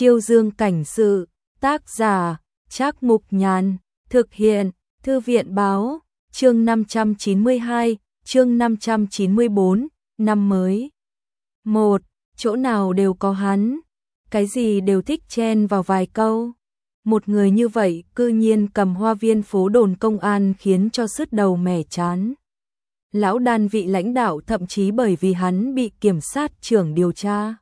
Chiêu Dương cảnh sự, tác giả, Trác Mục Nhàn, thực hiện, Thư viện báo, chương 592, chương 594, năm mới. 1. Chỗ nào đều có hắn, cái gì đều thích chen vào vài câu. Một người như vậy cư nhiên cầm hoa viên phố đồn công an khiến cho sứt đầu mẻ chán. Lão đan vị lãnh đạo thậm chí bởi vì hắn bị kiểm sát trưởng điều tra.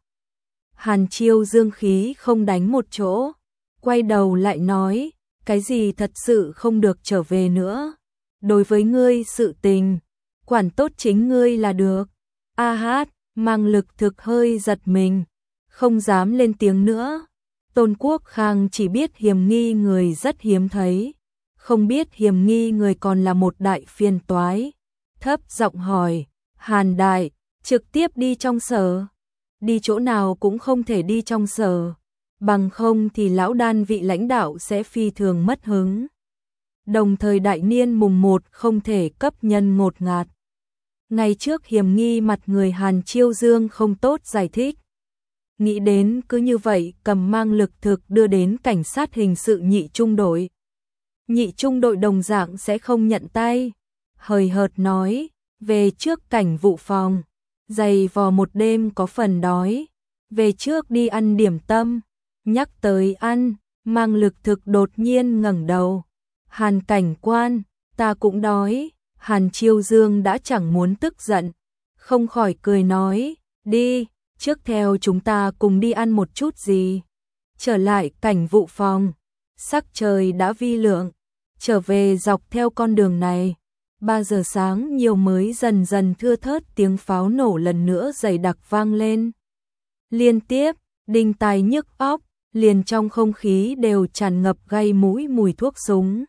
Hàn Chiêu Dương khí không đánh một chỗ, quay đầu lại nói, cái gì thật sự không được trở về nữa. Đối với ngươi sự tình, quản tốt chính ngươi là được. A Hát, Mang Lực thực hơi giật mình, không dám lên tiếng nữa. Tôn Quốc Khang chỉ biết hiểm nghi người rất hiếm thấy, không biết hiểm nghi người còn là một đại phiền toái. Thấp giọng hỏi, Hàn đại, trực tiếp đi trong sở. Đi chỗ nào cũng không thể đi trong sở, bằng không thì lão đan vị lãnh đạo sẽ phi thường mất hứng. Đồng thời đại niên mùng 1 không thể cấp nhân ngột ngạt. Ngày trước hiểm nghi mặt người Hàn Chiêu Dương không tốt giải thích. Nghĩ đến cứ như vậy cầm Mang Lực thực đưa đến cảnh sát hình sự nhị trung đội. Nhị trung đội đồng dạng sẽ không nhận tay. Hời hợt nói, về trước cảnh vụ phòng. Giày vò một đêm có phần đói. Về trước đi ăn điểm tâm. Nhắc tới ăn, Mang Lực thực đột nhiên ngẩng đầu. Hàn cảnh quan, ta cũng đói. Hàn Chiêu Dương đã chẳng muốn tức giận, không khỏi cười nói, đi, trước theo chúng ta cùng đi ăn một chút gì. Trở lại cảnh vụ phòng, sắc trời đã vi lượng, trở về dọc theo con đường này. 3 giờ sáng nhiều mới dần dần thưa thớt tiếng pháo nổ lần nữa dày đặc vang lên. Liên tiếp, đinh tai nhức óc, liền trong không khí đều tràn ngập gây mũi mùi thuốc súng.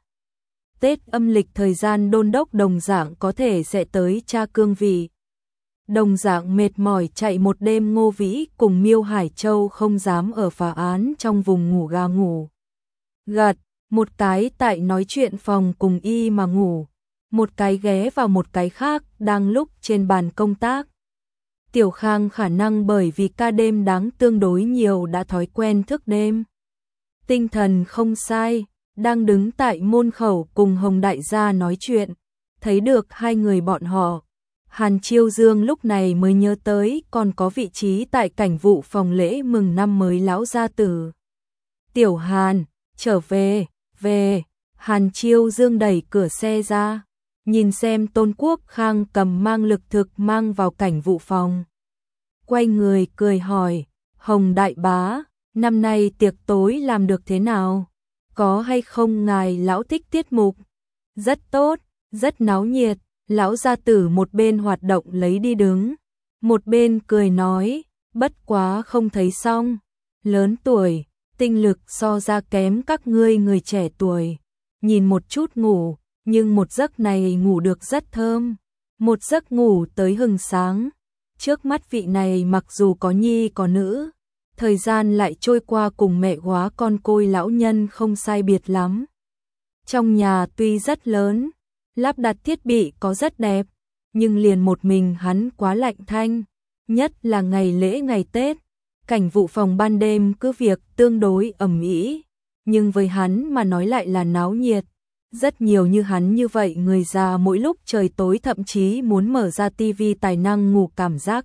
Tết âm lịch thời gian đôn đốc đồng dạng có thể sẽ tới tra cương vị. Đồng dạng mệt mỏi chạy một đêm, Ngô Vĩ cùng Miêu Hải Châu không dám ở phá án trong vùng ngủ ga ngủ gật, một cái tại nói chuyện phòng cùng y mà ngủ, một cái ghé vào một cái khác đang lúc trên bàn công tác. Tiểu Khang khả năng bởi vì ca đêm đáng tương đối nhiều đã thói quen thức đêm. Tinh thần không sai, đang đứng tại môn khẩu cùng Hồng đại gia nói chuyện, thấy được hai người bọn họ. Hàn Chiêu Dương lúc này mới nhớ tới còn có vị trí tại cảnh vụ phòng lễ mừng năm mới lão gia tử. Tiểu Hàn, trở về, về. Hàn Chiêu Dương đẩy cửa xe ra, nhìn xem Tôn Quốc Khang cầm Mang Lực thực mang vào cảnh vụ phòng. Quay người cười hỏi, Hồng đại bá, năm nay tiệc tối làm được thế nào? Có hay không ngài lão thích tiết mục? Rất tốt, rất náo nhiệt. Lão gia tử một bên hoạt động lấy đi đứng, một bên cười nói, bất quá không thấy xong. Lớn tuổi, tinh lực so ra kém các ngươi người trẻ tuổi. Nhìn một chút ngủ, nhưng một giấc này ngủ được rất thơm. Một giấc ngủ tới hừng sáng. Trước mắt vị này mặc dù có nhi có nữ, thời gian lại trôi qua cùng mẹ hóa con côi lão nhân không sai biệt lắm. Trong nhà tuy rất lớn, lắp đặt thiết bị có rất đẹp, nhưng liền một mình hắn quá lạnh thanh, nhất là ngày lễ ngày Tết. Cảnh vụ phòng ban đêm cứ việc tương đối ầm ĩ, nhưng với hắn mà nói lại là náo nhiệt. Rất nhiều như hắn như vậy người già mỗi lúc trời tối thậm chí muốn mở ra tivi tài năng ngủ cảm giác.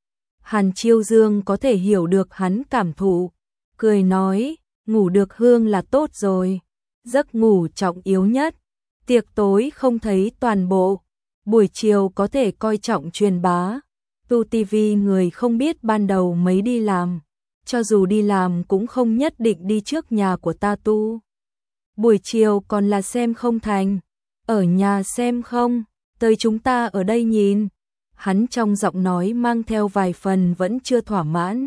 Hàn Chiêu Dương có thể hiểu được hắn cảm thụ, cười nói, ngủ được hương là tốt rồi, giấc ngủ trọng yếu nhất. Tiệc tối không thấy toàn bộ, buổi chiều có thể coi trọng truyền bá. Tu tivi người không biết ban đầu mấy đi làm, cho dù đi làm cũng không nhất định đi trước nhà của ta tu. Buổi chiều còn là xem không thành, ở nhà xem không, tới chúng ta ở đây nhìn. Hắn trong giọng nói mang theo vài phần vẫn chưa thỏa mãn.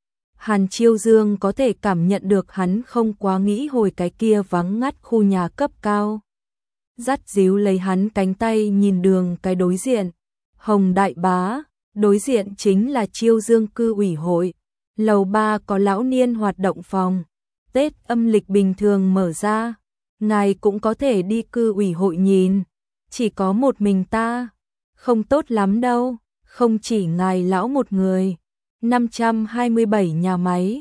Hàn Chiêu Dương có thể cảm nhận được hắn không quá nghĩ hồi cái kia vắng ngắt khu nhà cấp cao. Dắt díu lấy hắn cánh tay nhìn đường cái đối diện. Hồng đại bá, đối diện chính là Chiêu Dương cư ủy hội. Lầu 3 có lão niên hoạt động phòng. Tết âm lịch bình thường mở ra, ngài cũng có thể đi cư ủy hội nhìn. Chỉ có một mình ta, không tốt lắm đâu, không chỉ ngài lão một người. 527 nhà máy,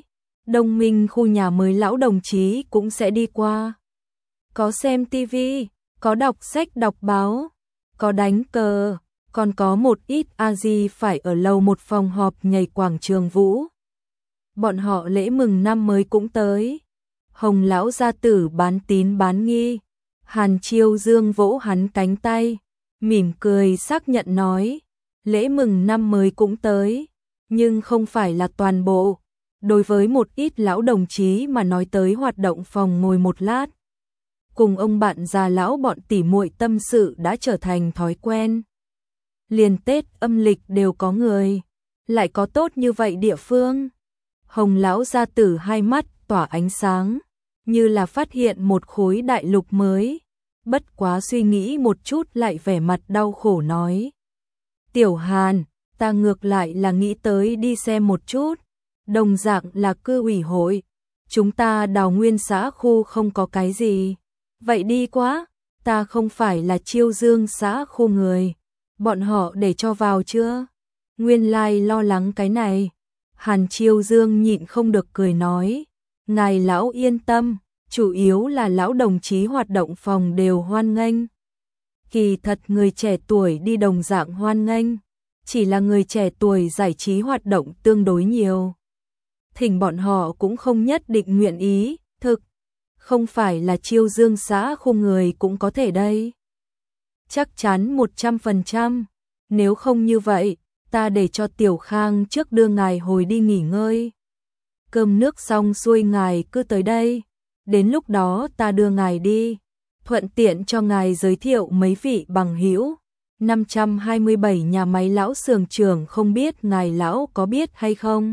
Đông Minh khu nhà mới lão đồng chí cũng sẽ đi qua. Có xem tivi, có đọc sách đọc báo, có đánh cờ, còn có một ít A-di phải ở lầu một phòng họp nhảy quảng trường vũ. Bọn họ lễ mừng năm mới cũng tới. Hồng lão gia tử bán tín bán nghi. Hàn Chiêu Dương vỗ hắn cánh tay, mỉm cười xác nhận nói, lễ mừng năm mới cũng tới, nhưng không phải là toàn bộ. Đối với một ít lão đồng chí mà nói tới hoạt động phòng ngồi một lát, cùng ông bạn già lão bọn tỉ muội tâm sự đã trở thành thói quen. Liền Tết âm lịch đều có người, lại có tốt như vậy địa phương. Hồng lão gia tử hai mắt tỏa ánh sáng, như là phát hiện một khối đại lục mới. Bất quá suy nghĩ một chút lại vẻ mặt đau khổ nói. Tiểu Hàn, ta ngược lại là nghĩ tới đi xem một chút. Đồng dạng là cư ủy hội. Chúng ta Đào Nguyên xã khu không có cái gì. Vậy đi quá, ta không phải là Chiêu Dương xã khu người. Bọn họ để cho vào chưa? Nguyên lai lo lắng cái này. Hàn Chiêu Dương nhịn không được cười nói. Ngài lão yên tâm, chủ yếu là lão đồng chí hoạt động phòng đều hoan nghênh. Kỳ thật người trẻ tuổi đi đồng dạng hoan nghênh, chỉ là người trẻ tuổi giải trí hoạt động tương đối nhiều. Thỉnh bọn họ cũng không nhất định nguyện ý, thực, không phải là Chiêu Dương xã khu người cũng có thể đây. Chắc chắn 100%, nếu không như vậy, ta để cho Tiểu Khang trước đưa ngài hồi đi nghỉ ngơi. Cơm nước xong xuôi ngài cứ tới đây, đến lúc đó ta đưa ngài đi, thuận tiện cho ngài giới thiệu mấy vị bằng hữu. 527 nhà máy lão xưởng trưởng không biết ngài lão có biết hay không?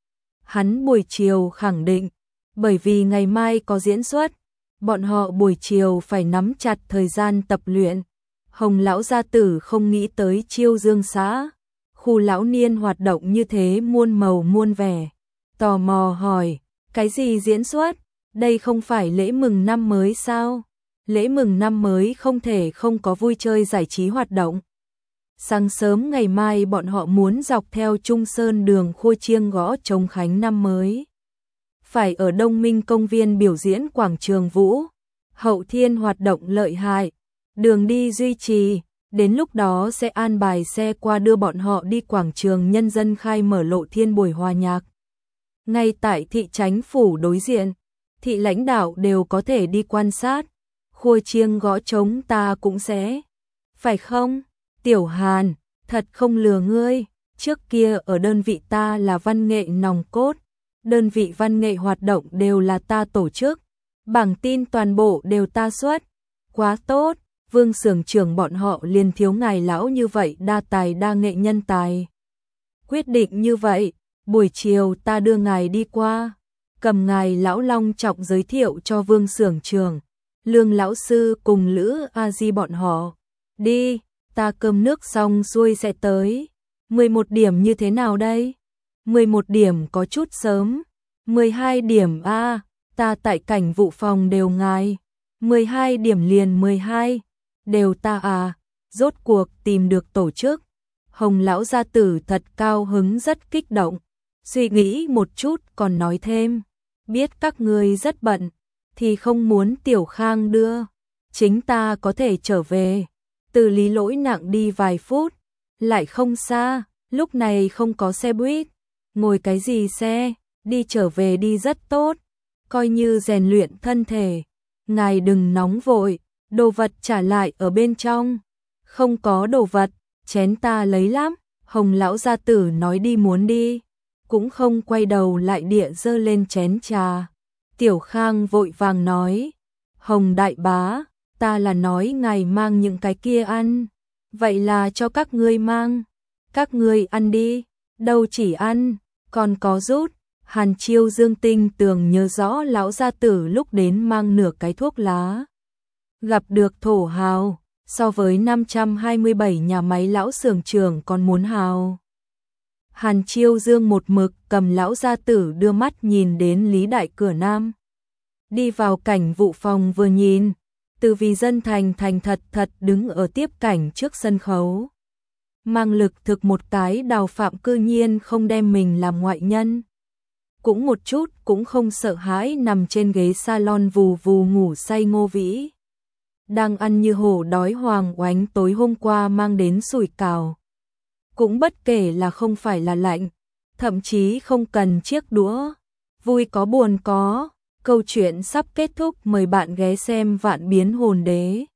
Hắn buổi chiều khẳng định, bởi vì ngày mai có diễn xuất, bọn họ buổi chiều phải nắm chặt thời gian tập luyện. Hồng lão gia tử không nghĩ tới Chiêu Dương xã, khu lão niên hoạt động như thế muôn màu muôn vẻ. Tò mò hỏi, cái gì diễn xuất? Đây không phải lễ mừng năm mới sao? Lễ mừng năm mới không thể không có vui chơi giải trí hoạt động. Sáng sớm ngày mai bọn họ muốn dọc theo Trung Sơn đường Khua Chiêng gõ trống khánh năm mới. Phải ở Đông Minh công viên biểu diễn quảng trường vũ. Hậu thiên hoạt động lợi hại. Đường đi duy trì. Đến lúc đó sẽ an bài xe qua đưa bọn họ đi quảng trường nhân dân khai mở lộ thiên buổi hòa nhạc. Ngay tại thị chánh phủ đối diện, thị lãnh đạo đều có thể đi quan sát. Khua chiêng gõ trống ta cũng sẽ. Phải không? Tiểu Hàn, thật không lừa ngươi. Trước kia ở đơn vị ta là văn nghệ nòng cốt. Đơn vị văn nghệ hoạt động đều là ta tổ chức. Bảng tin toàn bộ đều ta xuất. Quá tốt, Vương xưởng trưởng bọn họ liền thiếu ngài lão như vậy đa tài đa nghệ nhân tài. Quyết định như vậy, buổi chiều ta đưa ngài đi qua. Cầm ngài lão long trọng giới thiệu cho Vương xưởng trưởng, Lương lão sư cùng Lữ A Di bọn họ. Đi, ta cơm nước xong xuôi sẽ tới. 11 điểm như thế nào đây? 11 điểm có chút sớm. 12 điểm a, ta tại cảnh vụ phòng đều ngài. 12 điểm liền 12, đều ta à, rốt cuộc tìm được tổ chức. Hồng lão gia tử thật cao hứng rất kích động, suy nghĩ một chút còn nói thêm, biết các ngươi rất bận, thì không muốn Tiểu Khang đưa, chính ta có thể trở về, từ Lý Lỗi Nặng đi vài phút, lại không xa, lúc này không có xe buýt, ngồi cái gì xe, đi trở về đi rất tốt, coi như rèn luyện thân thể, ngài đừng nóng vội, đồ vật trả lại ở bên trong, không có đồ vật, chén ta lấy lắm, Hồng lão gia tử nói đi muốn đi, cũng không quay đầu lại địa dơ lên chén trà. Tiểu Khang vội vàng nói, Hồng đại bá, ta là nói ngài mang những cái kia ăn, vậy là cho các ngươi mang, các ngươi ăn đi, đâu chỉ ăn, còn có rút. Hàn Chiêu Dương tinh tường nhớ rõ lão gia tử lúc đến mang nửa cái thuốc lá. Gặp được thổ hào, so với 527 nhà máy lão xưởng trưởng còn muốn hào. Hàn Chiêu Dương một mực cầm lão gia tử đưa mắt nhìn đến Lý Đại cửa Nam. Đi vào cảnh vụ phòng vừa nhìn, từ vì dân thành thật thật đứng ở tiếp cảnh trước sân khấu. Mang lực thực một cái Đào Phạm cư nhiên không đem mình làm ngoại nhân. cũng một chút cũng không sợ hãi nằm trên ghế salon vù vù ngủ say. Ngô Vĩ đang ăn như hổ đói. Hoàng Oánh tối hôm qua mang đến sủi cảo, cũng bất kể là không phải là lạnh, thậm chí không cần chiếc đũa. Vui có buồn có, câu chuyện sắp kết thúc, mời bạn ghé xem Vạn Biến Hồn Đế.